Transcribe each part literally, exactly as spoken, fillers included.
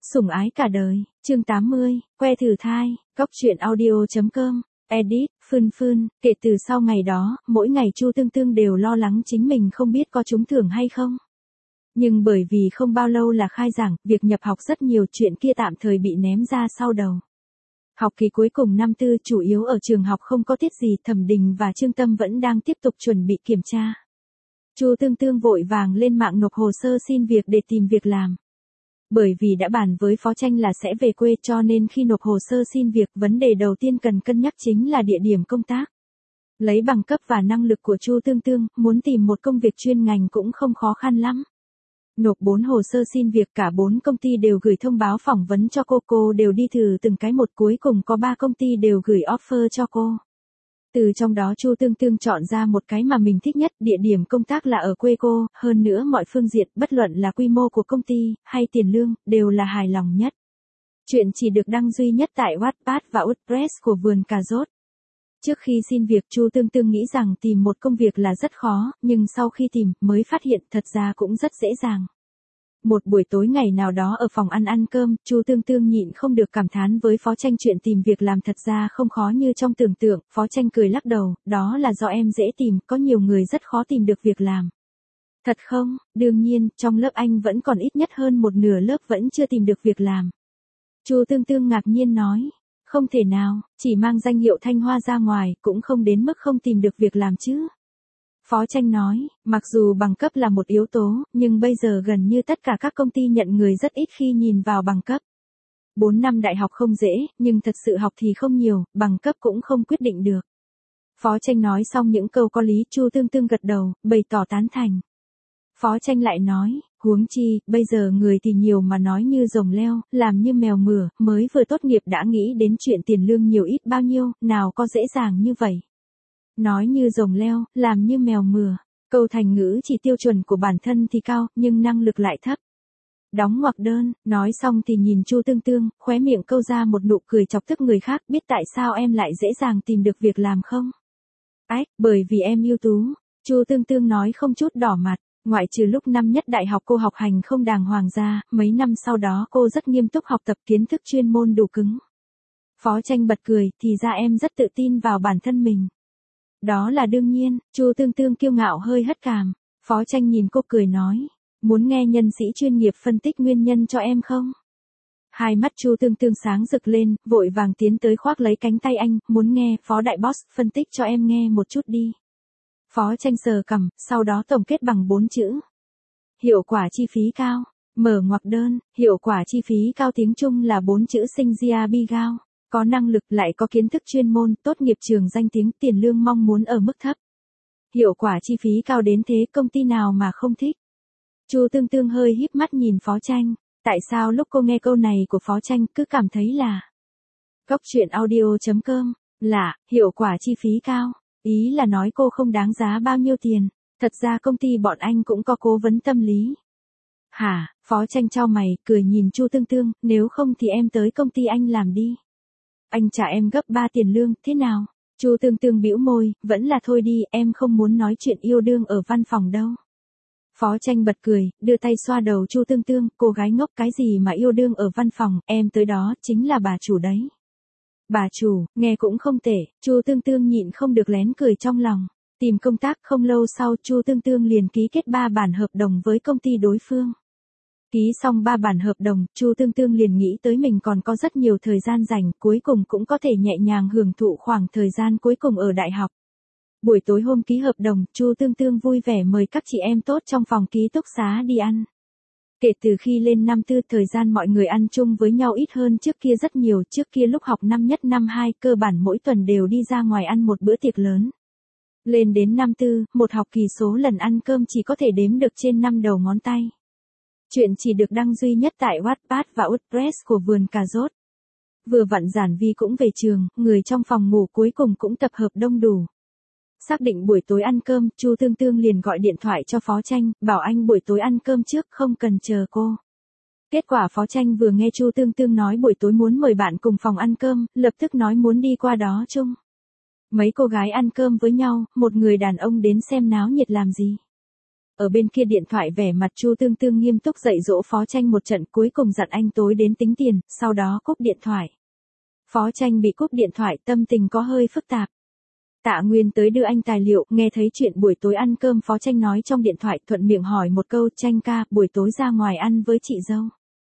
Sủng ái cả đời, chương tám mươi, que thử thai, góc truyện audio.com, edit, Phương Phương, kể từ sau ngày đó, mỗi ngày Chu Tương Tương đều lo lắng chính mình không biết có trúng thưởng hay không. Nhưng bởi vì không bao lâu là khai giảng, việc nhập học rất nhiều chuyện kia tạm thời bị ném ra sau đầu. Học kỳ cuối cùng năm tư chủ yếu ở trường học không có tiết gì, Thẩm Đình và Trương Tâm vẫn đang tiếp tục chuẩn bị kiểm tra. Chu Tương Tương vội vàng lên mạng nộp hồ sơ xin việc để tìm việc làm. Bởi vì đã bàn với Phó Tranh là sẽ về quê cho nên khi nộp hồ sơ xin việc, vấn đề đầu tiên cần cân nhắc chính là địa điểm công tác. Lấy bằng cấp và năng lực của Chu Tương Tương, muốn tìm một công việc chuyên ngành cũng không khó khăn lắm. Nộp bốn hồ sơ xin việc, cả bốn công ty đều gửi thông báo phỏng vấn cho cô, cô đều đi thử từng cái một, cuối cùng có ba công ty đều gửi offer cho cô. Từ trong đó Chu Tương Tương chọn ra một cái mà mình thích nhất, địa điểm công tác là ở quê cô, hơn nữa mọi phương diện, bất luận là quy mô của công ty, hay tiền lương, đều là hài lòng nhất. Chuyện chỉ được đăng duy nhất tại Wattpad và WordPress của Vườn Cà Rốt. Trước khi xin việc, Chu Tương Tương nghĩ rằng tìm một công việc là rất khó, nhưng sau khi tìm, mới phát hiện thật ra cũng rất dễ dàng. Một buổi tối ngày nào đó ở phòng ăn ăn cơm, Chu Tương Tương nhịn không được cảm thán với Phó Tranh chuyện tìm việc làm thật ra không khó như trong tưởng tượng. Phó Tranh cười lắc đầu, đó là do em dễ tìm, có nhiều người rất khó tìm được việc làm. Thật không? Đương nhiên, trong lớp anh vẫn còn ít nhất hơn một nửa lớp vẫn chưa tìm được việc làm. Chu Tương Tương ngạc nhiên nói, không thể nào, chỉ mang danh hiệu Thanh Hoa ra ngoài, cũng không đến mức không tìm được việc làm chứ. Phó Tranh nói, mặc dù bằng cấp là một yếu tố, nhưng bây giờ gần như tất cả các công ty nhận người rất ít khi nhìn vào bằng cấp. Bốn năm đại học không dễ, nhưng thật sự học thì không nhiều, bằng cấp cũng không quyết định được. Phó Tranh nói xong những câu có lý, Chu Tương Tương gật đầu, bày tỏ tán thành. Phó Tranh lại nói, huống chi, bây giờ người thì nhiều mà nói như rồng leo, làm như mèo mửa, mới vừa tốt nghiệp đã nghĩ đến chuyện tiền lương nhiều ít bao nhiêu, nào có dễ dàng như vậy. Nói như rồng leo, làm như mèo mửa, câu thành ngữ chỉ tiêu chuẩn của bản thân thì cao, nhưng năng lực lại thấp. Đóng ngoặc đơn, nói xong thì nhìn Chu Tương Tương, khóe miệng câu ra một nụ cười chọc tức người khác, biết tại sao em lại dễ dàng tìm được việc làm không? Ách, bởi vì em ưu tú. Chu Tương Tương nói không chút đỏ mặt, ngoại trừ lúc năm nhất đại học cô học hành không đàng hoàng ra, mấy năm sau đó cô rất nghiêm túc học tập, kiến thức chuyên môn đủ cứng. Phó Tranh bật cười, thì ra em rất tự tin vào bản thân mình. Đó là đương nhiên, Chu Tương Tương kiêu ngạo hơi hất cằm. Phó Tranh nhìn cô cười nói, muốn nghe nhân sĩ chuyên nghiệp phân tích nguyên nhân cho em không? Hai mắt Chu Tương Tương sáng rực lên, vội vàng tiến tới khoác lấy cánh tay anh, muốn nghe, Phó đại boss, phân tích cho em nghe một chút đi. Phó Tranh sờ cằm, sau đó tổng kết bằng bốn chữ. Hiệu quả chi phí cao. Mở ngoặc đơn, hiệu quả chi phí cao tiếng Trung là bốn chữ sinh ra bi gao. Có năng lực, lại có kiến thức chuyên môn, tốt nghiệp trường danh tiếng, tiền lương mong muốn ở mức thấp. Hiệu quả chi phí cao đến thế, công ty nào mà không thích. Chu Tương Tương hơi híp mắt nhìn Phó Tranh, tại sao lúc cô nghe câu này của Phó Tranh cứ cảm thấy là góc truyện audio.com, là, hiệu quả chi phí cao, ý là nói cô không đáng giá bao nhiêu tiền, thật ra công ty bọn anh cũng có cố vấn tâm lý. Hả, Phó Tranh chau mày, cười nhìn Chu Tương Tương, nếu không thì em tới công ty anh làm đi. Anh trả em gấp ba tiền lương, thế nào? Chu Tương Tương bĩu môi, vẫn là thôi đi, em không muốn nói chuyện yêu đương ở văn phòng đâu. Phó Tranh bật cười, đưa tay xoa đầu Chu Tương Tương, cô gái ngốc cái gì mà yêu đương ở văn phòng, em tới đó, chính là bà chủ đấy. Bà chủ, nghe cũng không tệ, Chu Tương Tương nhịn không được lén cười trong lòng. Tìm công tác không lâu sau, Chu Tương Tương liền ký kết ba bản hợp đồng với công ty đối phương. Ký xong ba bản hợp đồng, Chu Tương Tương liền nghĩ tới mình còn có rất nhiều thời gian rảnh, cuối cùng cũng có thể nhẹ nhàng hưởng thụ khoảng thời gian cuối cùng ở đại học. Buổi tối hôm ký hợp đồng, Chu Tương Tương vui vẻ mời các chị em tốt trong phòng ký túc xá đi ăn. Kể từ khi lên năm tư, thời gian mọi người ăn chung với nhau ít hơn trước kia rất nhiều, trước kia lúc học năm nhất năm hai, cơ bản mỗi tuần đều đi ra ngoài ăn một bữa tiệc lớn. Lên đến năm tư, một học kỳ số lần ăn cơm chỉ có thể đếm được trên năm đầu ngón tay. Chuyện chỉ được đăng duy nhất tại Wattpad và WordPress của Vườn Cà Rốt. Vừa vặn Giản Vi cũng về trường, người trong phòng ngủ cuối cùng cũng tập hợp đông đủ. Xác định buổi tối ăn cơm, Chu Tương Tương liền gọi điện thoại cho Phó Tranh, bảo anh buổi tối ăn cơm trước, không cần chờ cô. Kết quả Phó Tranh vừa nghe Chu Tương Tương nói buổi tối muốn mời bạn cùng phòng ăn cơm, lập tức nói muốn đi qua đó chung. Mấy cô gái ăn cơm với nhau, một người đàn ông đến xem náo nhiệt làm gì. Ở bên kia điện thoại vẻ mặt Chu Tương Tương nghiêm túc dạy dỗ Phó Tranh một trận, cuối cùng dặn anh tối đến tính tiền, sau đó cúp điện thoại. Phó Tranh bị cúp điện thoại, tâm tình có hơi phức tạp. Tạ Nguyên tới đưa anh tài liệu, nghe thấy chuyện buổi tối ăn cơm Phó Tranh nói trong điện thoại, thuận miệng hỏi một câu, Tranh ca, buổi tối ra ngoài ăn với chị dâu.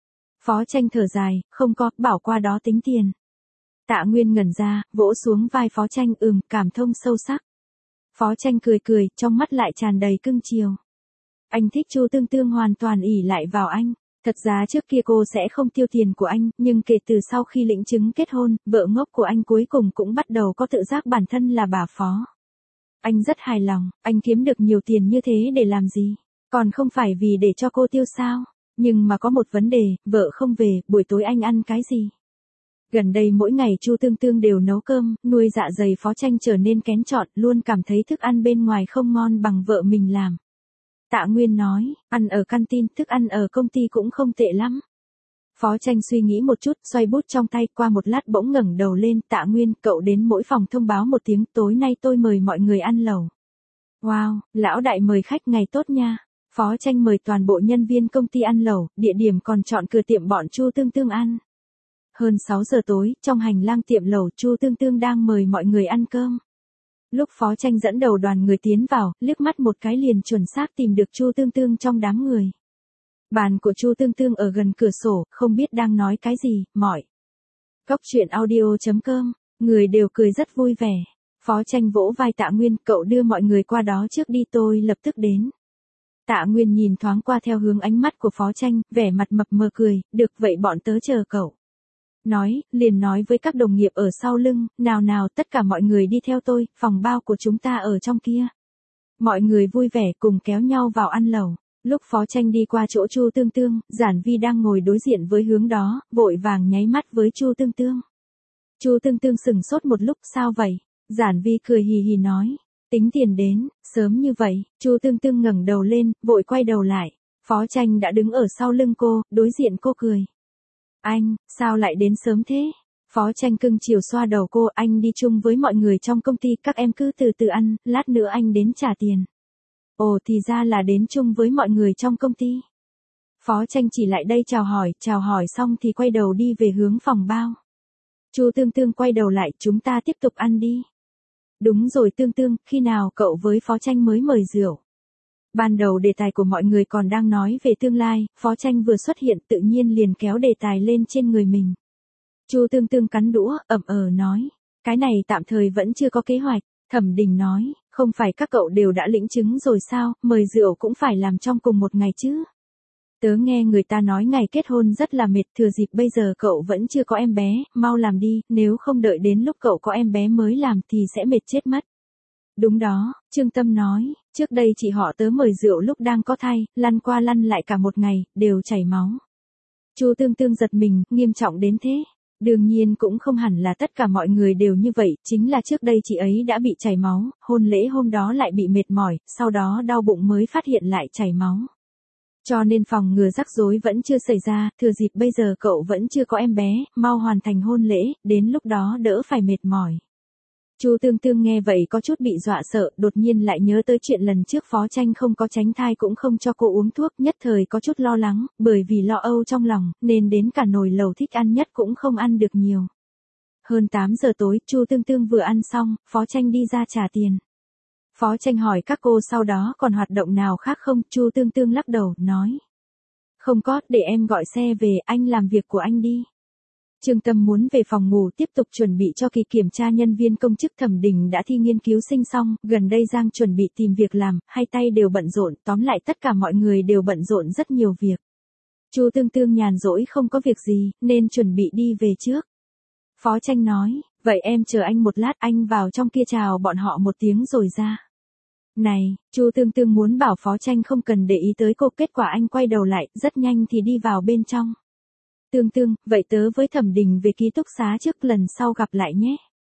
Phó Tranh thở dài, không có, bảo qua đó tính tiền. Tạ Nguyên ngẩn ra, vỗ xuống vai Phó Tranh, ừm, cảm thông sâu sắc. Phó Tranh cười cười, trong mắt lại tràn đầy cưng chiều. Anh thích Chu Tương Tương hoàn toàn ỷ lại vào anh. Thật ra trước kia cô sẽ không tiêu tiền của anh, nhưng kể từ sau khi lĩnh chứng kết hôn, vợ ngốc của anh cuối cùng cũng bắt đầu có tự giác bản thân là bà Phó. Anh rất hài lòng, anh kiếm được nhiều tiền như thế để làm gì? Còn không phải vì để cho cô tiêu sao? Nhưng mà có một vấn đề, vợ không về, buổi tối anh ăn cái gì? Gần đây mỗi ngày Chu Tương Tương đều nấu cơm, nuôi dạ dày Phó Tranh trở nên kén chọn, luôn cảm thấy thức ăn bên ngoài không ngon bằng vợ mình làm. Tạ Nguyên nói, ăn ở canteen, thức ăn ở công ty cũng không tệ lắm. Phó Tranh suy nghĩ một chút, xoay bút trong tay, qua một lát bỗng ngẩng đầu lên, Tạ Nguyên, cậu đến mỗi phòng thông báo một tiếng, tối nay tôi mời mọi người ăn lẩu. Wow, lão đại mời khách ngày tốt nha. Phó Tranh mời toàn bộ nhân viên công ty ăn lẩu, địa điểm còn chọn cửa tiệm bọn Chu Tương Tương ăn. Hơn sáu giờ tối, trong hành lang tiệm lẩu, Chu Tương Tương đang mời mọi người ăn cơm. Lúc Phó Tranh dẫn đầu đoàn người tiến vào, liếc mắt một cái liền chuẩn xác tìm được Chu Tương Tương trong đám người. Bàn của Chu Tương Tương ở gần cửa sổ, không biết đang nói cái gì, mỏi. Cốc truyện audio chấm com, người đều cười rất vui vẻ. Phó Tranh vỗ vai Tạ Nguyên, cậu đưa mọi người qua đó trước đi, tôi lập tức đến. Tạ Nguyên nhìn thoáng qua theo hướng ánh mắt của Phó Tranh, vẻ mặt mập mờ cười, được vậy bọn tớ chờ cậu. Nói, liền nói với các đồng nghiệp ở sau lưng, nào nào tất cả mọi người đi theo tôi, phòng bao của chúng ta ở trong kia. Mọi người vui vẻ cùng kéo nhau vào ăn lẩu. Lúc Phó Tranh đi qua chỗ Chu Tương Tương, Giản Vi đang ngồi đối diện với hướng đó, vội vàng nháy mắt với Chu Tương Tương. Chu Tương Tương sừng sốt một lúc, sao vậy? Giản Vi cười hì hì nói, tính tiền đến, sớm như vậy. Chu Tương Tương ngẩng đầu lên, vội quay đầu lại. Phó Tranh đã đứng ở sau lưng cô, đối diện cô cười. Anh, sao lại đến sớm thế? Phó Tranh cưng chiều xoa đầu cô, anh đi chung với mọi người trong công ty, các em cứ từ từ ăn, lát nữa anh đến trả tiền. Ồ, thì ra là đến chung với mọi người trong công ty. Phó Tranh chỉ lại đây chào hỏi, chào hỏi xong thì quay đầu đi về hướng phòng bao. Chu Tương Tương quay đầu lại, chúng ta tiếp tục ăn đi. Đúng rồi Tương Tương, khi nào cậu với Phó Tranh mới mời rượu? Ban đầu đề tài của mọi người còn đang nói về tương lai, Phó Tranh vừa xuất hiện tự nhiên liền kéo đề tài lên trên người mình. Chu Tương Tương cắn đũa, ậm ờ nói, cái này tạm thời vẫn chưa có kế hoạch. Thẩm Đình nói, không phải các cậu đều đã lĩnh chứng rồi sao, mời rượu cũng phải làm trong cùng một ngày chứ. Tớ nghe người ta nói ngày kết hôn rất là mệt, thừa dịp bây giờ cậu vẫn chưa có em bé, mau làm đi, nếu không đợi đến lúc cậu có em bé mới làm thì sẽ mệt chết mất. Đúng đó, Trương Tâm nói, trước đây chị họ tớ mời rượu lúc đang có thai, lăn qua lăn lại cả một ngày, đều chảy máu. Chu Tương Tương giật mình, nghiêm trọng đến thế. Đương nhiên cũng không hẳn là tất cả mọi người đều như vậy, chính là trước đây chị ấy đã bị chảy máu, hôn lễ hôm đó lại bị mệt mỏi, sau đó đau bụng mới phát hiện lại chảy máu. Cho nên phòng ngừa rắc rối vẫn chưa xảy ra, thừa dịp bây giờ cậu vẫn chưa có em bé, mau hoàn thành hôn lễ, đến lúc đó đỡ phải mệt mỏi. Chu Tương Tương nghe vậy có chút bị dọa sợ, đột nhiên lại nhớ tới chuyện lần trước Phó Tranh không có tránh thai cũng không cho cô uống thuốc, nhất thời có chút lo lắng, bởi vì lo âu trong lòng, nên đến cả nồi lẩu thích ăn nhất cũng không ăn được nhiều. Hơn tám giờ tối, Chu Tương Tương vừa ăn xong, Phó Tranh đi ra trả tiền. Phó Tranh hỏi các cô sau đó còn hoạt động nào khác không, Chu Tương Tương lắc đầu, nói. Không có, để em gọi xe về, anh làm việc của anh đi. Trương Tâm muốn về phòng ngủ tiếp tục chuẩn bị cho kỳ kiểm tra nhân viên công chức. Thẩm Đình đã thi nghiên cứu sinh xong, gần đây Giang chuẩn bị tìm việc làm, hai tay đều bận rộn, tóm lại tất cả mọi người đều bận rộn rất nhiều việc. Chu Tương Tương nhàn rỗi không có việc gì, nên chuẩn bị đi về trước. Phó Tranh nói, vậy em chờ anh một lát, anh vào trong kia chào bọn họ một tiếng rồi ra. Này, Chu Tương Tương muốn bảo Phó Tranh không cần để ý tới cô, kết quả anh quay đầu lại, rất nhanh thì đi vào bên trong. Tương Tương, vậy tớ với Thẩm Đình về ký túc xá trước, lần sau gặp lại nhé.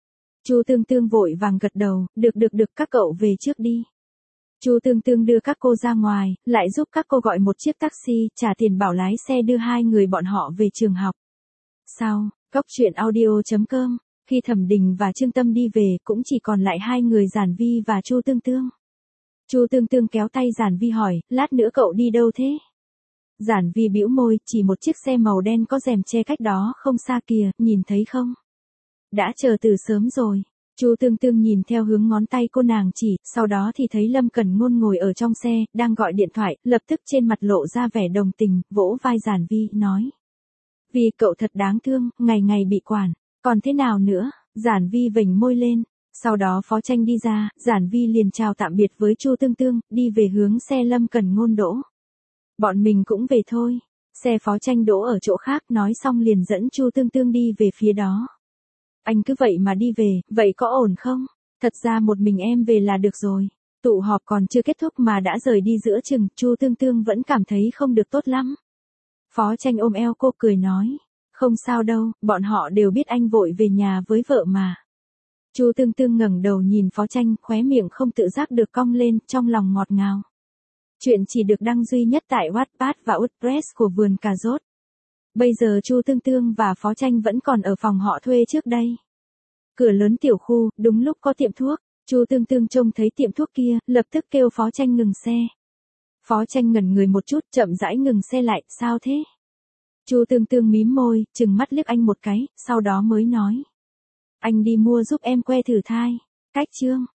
Chu Tương Tương vội vàng gật đầu, được được được, các cậu về trước đi. Chu Tương Tương đưa các cô ra ngoài, lại giúp các cô gọi một chiếc taxi, trả tiền bảo lái xe đưa hai người bọn họ về trường học. Sau, cốc truyện audio chấm com, khi Thẩm Đình và Trương Tâm đi về cũng chỉ còn lại hai người Giản Vi và Chu Tương Tương. Chu Tương Tương kéo tay Giản Vi hỏi, lát nữa cậu đi đâu thế? Giản Vi bĩu môi, chỉ một chiếc xe màu đen có rèm che cách đó không xa kìa, nhìn thấy không? Đã chờ từ sớm rồi. Chu Tương Tương nhìn theo hướng ngón tay cô nàng chỉ, sau đó thì thấy Lâm Cẩn Ngôn ngồi ở trong xe, đang gọi điện thoại, lập tức trên mặt lộ ra vẻ đồng tình, vỗ vai Giản Vi, nói. Vì cậu thật đáng thương, ngày ngày bị quản, còn thế nào nữa? Giản Vi vểnh môi lên. Sau đó Phó Tranh đi ra, Giản Vi liền chào tạm biệt với Chu Tương Tương, đi về hướng xe Lâm Cẩn Ngôn đỗ. Bọn mình cũng về thôi. Xe Phó Tranh đỗ ở chỗ khác, nói xong liền dẫn Chu Tương Tương đi về phía đó. Anh cứ vậy mà đi về, vậy có ổn không? Thật ra một mình em về là được rồi. Tụ họp còn chưa kết thúc mà đã rời đi giữa chừng, Chu Tương Tương vẫn cảm thấy không được tốt lắm. Phó Tranh ôm eo cô cười nói. Không sao đâu, bọn họ đều biết anh vội về nhà với vợ mà. Chu Tương Tương ngẩng đầu nhìn Phó Tranh, khóe miệng không tự giác được cong lên, trong lòng ngọt ngào. Chuyện chỉ được đăng duy nhất tại Wattpad và WordPress của Vườn Cà Rốt. Bây giờ Chu Tương Tương và Phó Tranh vẫn còn ở phòng họ thuê trước đây. Cửa lớn tiểu khu, đúng lúc có tiệm thuốc. Chu Tương Tương trông thấy tiệm thuốc kia, lập tức kêu Phó Tranh ngừng xe. Phó Tranh ngẩn người một chút, chậm rãi ngừng xe lại, sao thế? Chu Tương Tương mím môi, trừng mắt liếc anh một cái, sau đó mới nói. Anh đi mua giúp em que thử thai. Cách chương.